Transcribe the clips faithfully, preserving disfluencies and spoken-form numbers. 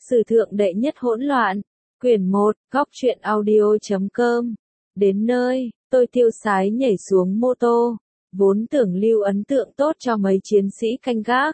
Sử thượng đệ nhất hỗn loạn. Quyển một, góc truyện audio chấm com. Đến nơi, tôi tiêu sái nhảy xuống mô tô, vốn tưởng lưu ấn tượng tốt cho mấy chiến sĩ canh gác.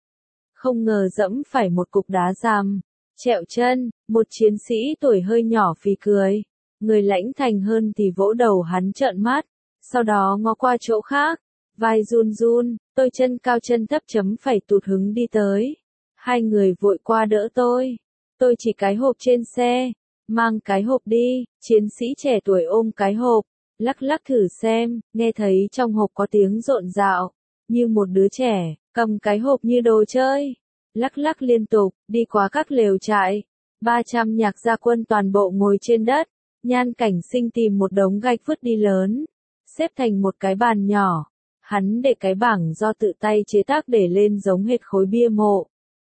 Không ngờ dẫm phải một cục đá rằm, trẹo chân, một chiến sĩ tuổi hơi nhỏ phì cười. Người lãnh thành hơn thì vỗ đầu hắn trợn mắt, sau đó ngó qua chỗ khác, vai run run, tôi chân cao chân thấp chấm phải tụt hứng đi tới. Hai người vội qua đỡ tôi. Tôi chỉ cái hộp trên xe, mang cái hộp đi, chiến sĩ trẻ tuổi ôm cái hộp, lắc lắc thử xem, nghe thấy trong hộp có tiếng rộn rạo, như một đứa trẻ, cầm cái hộp như đồ chơi, lắc lắc liên tục, đi qua các lều trại. ba trăm nhạc gia quân toàn bộ ngồi trên đất, Nhan Cảnh Sinh tìm một đống gạch vứt đi lớn, xếp thành một cái bàn nhỏ. Hắn để cái bảng do tự tay chế tác để lên giống hệt khối bia mộ.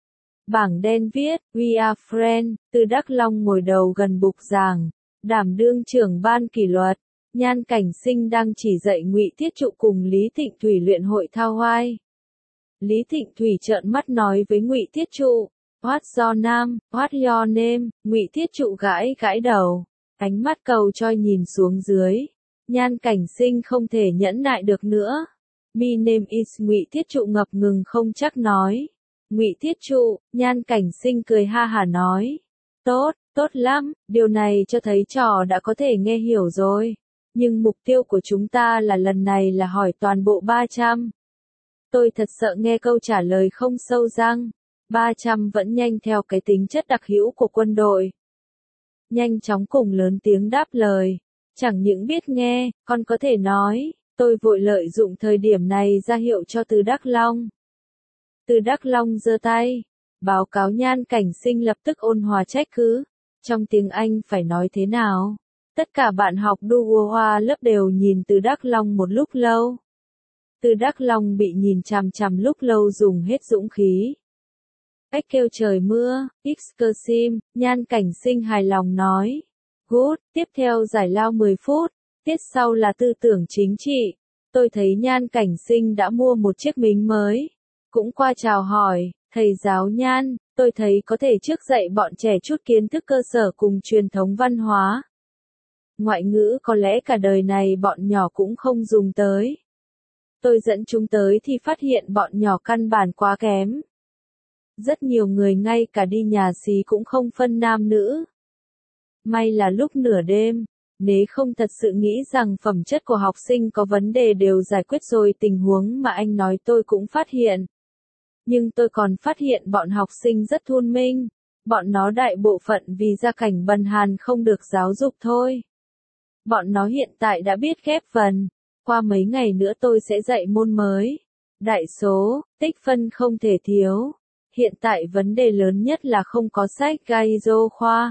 Bảng đen viết, We are friends, Từ Đắc Long ngồi đầu gần bục giảng, đảm đương trưởng ban kỷ luật. Nhan Cảnh Sinh đang chỉ dạy Ngụy Thiết Trụ cùng Lý Thịnh Thủy luyện hội thao hoai. Lý Thịnh Thủy trợn mắt nói với Ngụy Thiết Trụ, What's your name, what's your name? Ngụy Thiết Trụ gãi gãi đầu, ánh mắt cầu choi nhìn xuống dưới. Nhan Cảnh Sinh không thể nhẫn nại được nữa. My name is Ngụy Thiết Trụ ngập ngừng không chắc nói. Ngụy Thiết Trụ, Nhan Cảnh Sinh cười ha hả nói. Tốt, tốt lắm, điều này cho thấy trò đã có thể nghe hiểu rồi. Nhưng mục tiêu của chúng ta là lần này là hỏi toàn bộ ba trăm. Tôi thật sợ nghe câu trả lời không sâu răng. ba trăm vẫn nhanh theo cái tính chất đặc hữu của quân đội. Nhanh chóng cùng lớn tiếng đáp lời. Chẳng những biết nghe, còn có thể nói. Tôi vội lợi dụng thời điểm này ra hiệu cho Từ Đắc Long. Từ Đắc Long giơ tay, báo cáo Nhan Cảnh Sinh lập tức ôn hòa trách cứ. Trong tiếng Anh phải nói thế nào? Tất cả bạn học đu hoa lớp đều nhìn Từ Đắc Long một lúc lâu. Từ Đắc Long bị nhìn chằm chằm lúc lâu dùng hết dũng khí. Cách kêu trời mưa, Xcsim, Nhan Cảnh Sinh hài lòng nói. Good, tiếp theo giải lao mười phút. Tiết sau là tư tưởng chính trị. Tôi thấy Nhan Cảnh Sinh đã mua một chiếc mính mới. Cũng qua chào hỏi, thầy giáo Nhan, tôi thấy có thể trước dạy bọn trẻ chút kiến thức cơ sở cùng truyền thống văn hóa. Ngoại ngữ có lẽ cả đời này bọn nhỏ cũng không dùng tới. Tôi dẫn chúng tới thì phát hiện bọn nhỏ căn bản quá kém. Rất nhiều người ngay cả đi nhà xí cũng không phân nam nữ. May là lúc nửa đêm. Nếu không thật sự nghĩ rằng phẩm chất của học sinh có vấn đề đều giải quyết rồi, tình huống mà anh nói tôi cũng phát hiện. Nhưng tôi còn phát hiện bọn học sinh rất thông minh. Bọn nó đại bộ phận vì gia cảnh bần hàn không được giáo dục thôi. Bọn nó hiện tại đã biết ghép vần. Qua mấy ngày nữa tôi sẽ dạy môn mới. Đại số, tích phân không thể thiếu. Hiện tại vấn đề lớn nhất là không có sách Gaizo khoa.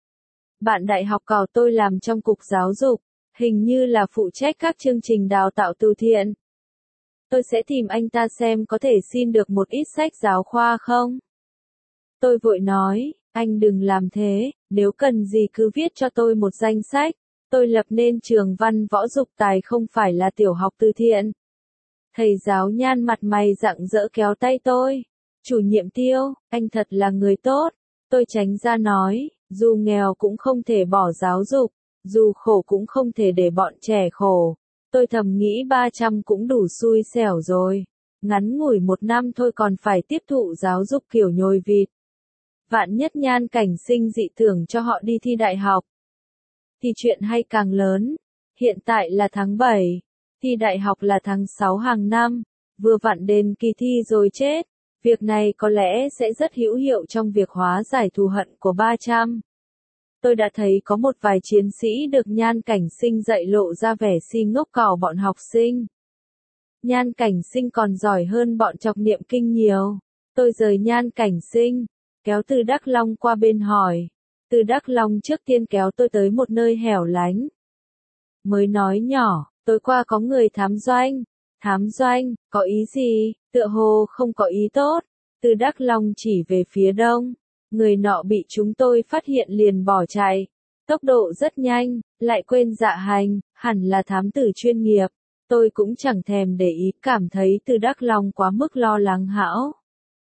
Bạn đại học cào tôi làm trong cục giáo dục, hình như là phụ trách các chương trình đào tạo từ thiện. Tôi sẽ tìm anh ta xem có thể xin được một ít sách giáo khoa không? Tôi vội nói, anh đừng làm thế, nếu cần gì cứ viết cho tôi một danh sách. Tôi lập nên trường văn võ dục tài không phải là tiểu học từ thiện. Thầy giáo Nhan mặt mày rạng rỡ kéo tay tôi. Chủ nhiệm Tiêu, anh thật là người tốt. Tôi tránh ra nói. Dù nghèo cũng không thể bỏ giáo dục, dù khổ cũng không thể để bọn trẻ khổ. Tôi thầm nghĩ ba trăm cũng đủ xui xẻo rồi. Ngắn ngủi một năm thôi còn phải tiếp thụ giáo dục kiểu nhồi vịt. Vạn nhất Nhan Cảnh Sinh dị tưởng cho họ đi thi đại học. Thì chuyện hay càng lớn. Hiện tại là tháng bảy. Thi đại học là tháng sáu hàng năm. Vừa vặn đến kỳ thi rồi chết. Việc này có lẽ sẽ rất hữu hiệu trong việc hóa giải thù hận của ba trăm. Tôi đã thấy có một vài chiến sĩ được Nhan Cảnh Sinh dạy lộ ra vẻ si ngốc cào bọn học sinh. Nhan Cảnh Sinh còn giỏi hơn bọn Trọc Niệm Kinh nhiều. Tôi rời Nhan Cảnh Sinh, kéo Từ Đắc Long qua bên hỏi. Từ Đắc Long trước tiên kéo tôi tới một nơi hẻo lánh. Mới nói nhỏ, tối qua có người thám doanh. Thám doanh, có ý gì? Tựa hồ không có ý tốt. Từ Đắc Long chỉ về phía đông. Người nọ bị chúng tôi phát hiện liền bỏ chạy. Tốc độ rất nhanh, lại quên dạ hành, hẳn là thám tử chuyên nghiệp. Tôi cũng chẳng thèm để ý, cảm thấy Từ Đắc Long quá mức lo lắng hão.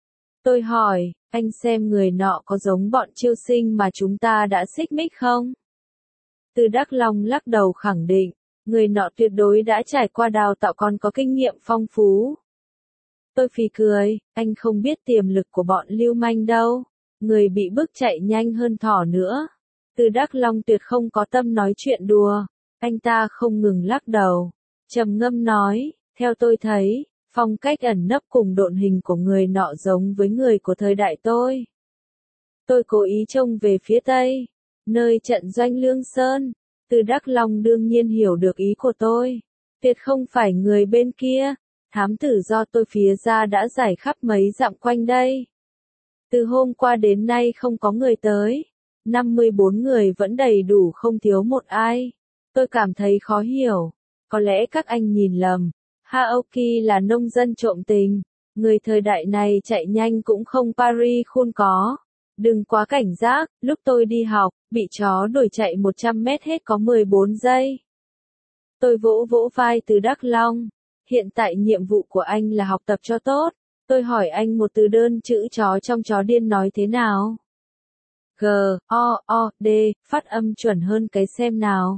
Tôi hỏi, anh xem người nọ có giống bọn Chiêu Sinh mà chúng ta đã xích mích không? Từ Đắc Long lắc đầu khẳng định, người nọ tuyệt đối đã trải qua đào tạo còn có kinh nghiệm phong phú. Tôi phì cười, anh không biết tiềm lực của bọn lưu manh đâu, người bị bức chạy nhanh hơn thỏ nữa. Từ Đắc Long tuyệt không có tâm nói chuyện đùa, anh ta không ngừng lắc đầu, trầm ngâm nói, theo tôi thấy, phong cách ẩn nấp cùng độn hình của người nọ giống với người của thời đại tôi. Tôi cố ý trông về phía tây, nơi trận doanh Lương Sơn. Từ Đắc Long đương nhiên hiểu được ý của tôi, tuyệt không phải người bên kia. Thám tử do tôi phía ra đã giải khắp mấy dặm quanh đây. Từ hôm qua đến nay không có người tới. năm mươi bốn người vẫn đầy đủ không thiếu một ai. Tôi cảm thấy khó hiểu. Có lẽ các anh nhìn lầm. Haoki là nông dân trộm tình. Người thời đại này chạy nhanh cũng không Paris khôn có. Đừng quá cảnh giác, lúc tôi đi học, bị chó đuổi chạy một trăm mét hết có mười bốn giây. Tôi vỗ vỗ vai Từ Đắc Long. Hiện tại nhiệm vụ của anh là học tập cho tốt. Tôi hỏi anh một từ đơn chữ chó trong chó điên nói thế nào? G, O, O, D, phát âm chuẩn hơn cái xem nào.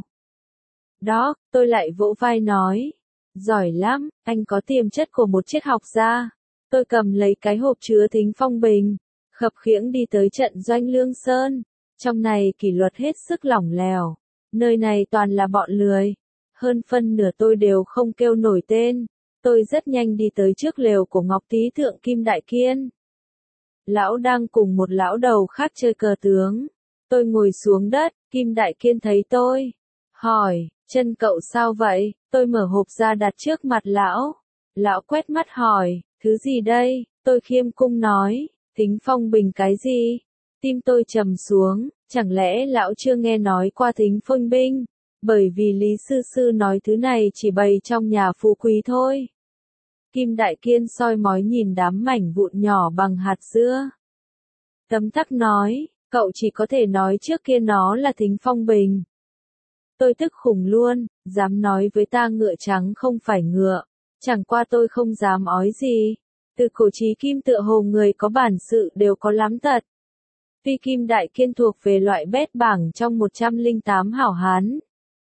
Đó, tôi lại vỗ vai nói. Giỏi lắm, anh có tiềm chất của một triết học gia. Tôi cầm lấy cái hộp chứa thính phong bình, khập khiễng đi tới trận doanh Lương Sơn. Trong này kỷ luật hết sức lỏng lẻo. Nơi này toàn là bọn lười. Hơn phân nửa tôi đều không kêu nổi tên. Tôi rất nhanh đi tới trước lều của Ngọc Tý Thượng Kim Đại Kiên. Lão đang cùng một lão đầu khác chơi cờ tướng. Tôi ngồi xuống đất, Kim Đại Kiên thấy tôi. Hỏi, chân cậu sao vậy? Tôi mở hộp ra đặt trước mặt lão. Lão quét mắt hỏi, thứ gì đây? Tôi khiêm cung nói, thính phong bình cái gì? Tim tôi trầm xuống, chẳng lẽ lão chưa nghe nói qua thính phong binh? Bởi vì Lý Sư Sư nói thứ này chỉ bày trong nhà phú quý thôi. Kim Đại Kiên soi mói nhìn đám mảnh vụn nhỏ bằng hạt dưa. Tấm tắc nói, cậu chỉ có thể nói trước kia nó là thính phong bình. Tôi tức khủng luôn, dám nói với ta ngựa trắng không phải ngựa. Chẳng qua tôi không dám ói gì. Từ cổ chí kim tựa hồ người có bản sự đều có lắm tật. Tuy Kim Đại Kiên thuộc về loại bét bảng trong một trăm lẻ tám hảo hán.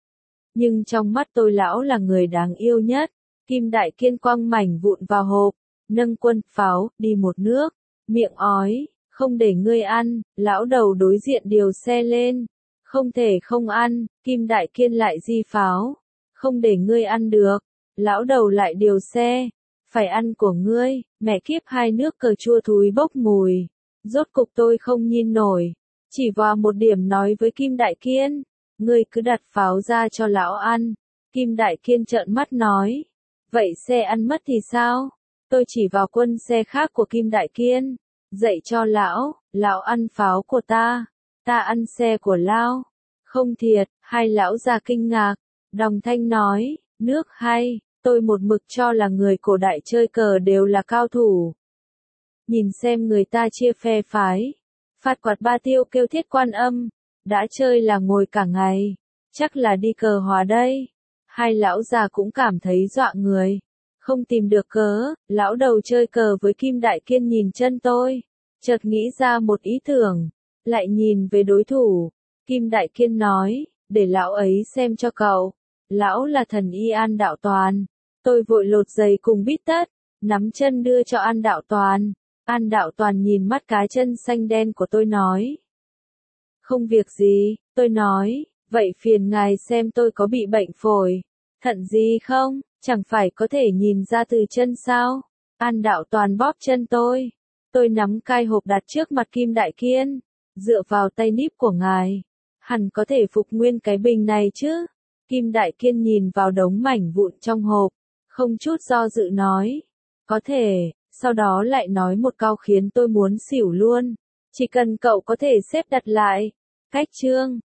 Nhưng trong mắt tôi lão là người đáng yêu nhất. Kim Đại Kiên quăng mảnh vụn vào hộp, nâng quân pháo, đi một nước, miệng ói, không để ngươi ăn, lão đầu đối diện điều xe lên. Không thể không ăn, Kim Đại Kiên lại di pháo, không để ngươi ăn được, lão đầu lại điều xe, phải ăn của ngươi, mẹ kiếp hai nước cờ chua thúi bốc mùi. Rốt cục tôi không nhìn nổi, chỉ vào một điểm nói với Kim Đại Kiên, ngươi cứ đặt pháo ra cho lão ăn. Kim Đại Kiên trợn mắt nói, vậy xe ăn mất thì sao? Tôi chỉ vào quân xe khác của Kim Đại Kiên, dạy cho lão, lão ăn pháo của ta, ta ăn xe của lão. Không thiệt, hai lão già kinh ngạc, đồng thanh nói, nước hay, tôi một mực cho là người cổ đại chơi cờ đều là cao thủ. Nhìn xem người ta chia phe phái, phạt quạt ba tiêu kêu thiết quan âm, đã chơi là ngồi cả ngày, chắc là đi cờ hòa đây. Hai lão già cũng cảm thấy dọa người, không tìm được cớ, lão đầu chơi cờ với Kim Đại Kiên nhìn chân tôi, chợt nghĩ ra một ý tưởng, lại nhìn về đối thủ. Kim Đại Kiên nói, để lão ấy xem cho cậu, lão là thần y An Đạo Toàn. Tôi vội lột giày cùng bít tất, nắm chân đưa cho An Đạo Toàn. An Đạo Toàn nhìn mắt cái chân xanh đen của tôi nói. Không việc gì, tôi nói, vậy phiền ngài xem tôi có bị bệnh phổi, thận gì không, chẳng phải có thể nhìn ra từ chân sao? An Đạo Toàn bóp chân tôi. Tôi nắm cai hộp đặt trước mặt Kim Đại Kiên, dựa vào tay níp của ngài. Hẳn có thể phục nguyên cái bình này chứ? Kim Đại Kiên nhìn vào đống mảnh vụn trong hộp, không chút do dự nói. Có thể, sau đó lại nói một câu khiến tôi muốn xỉu luôn. Chỉ cần cậu có thể xếp đặt lại. Cách chương.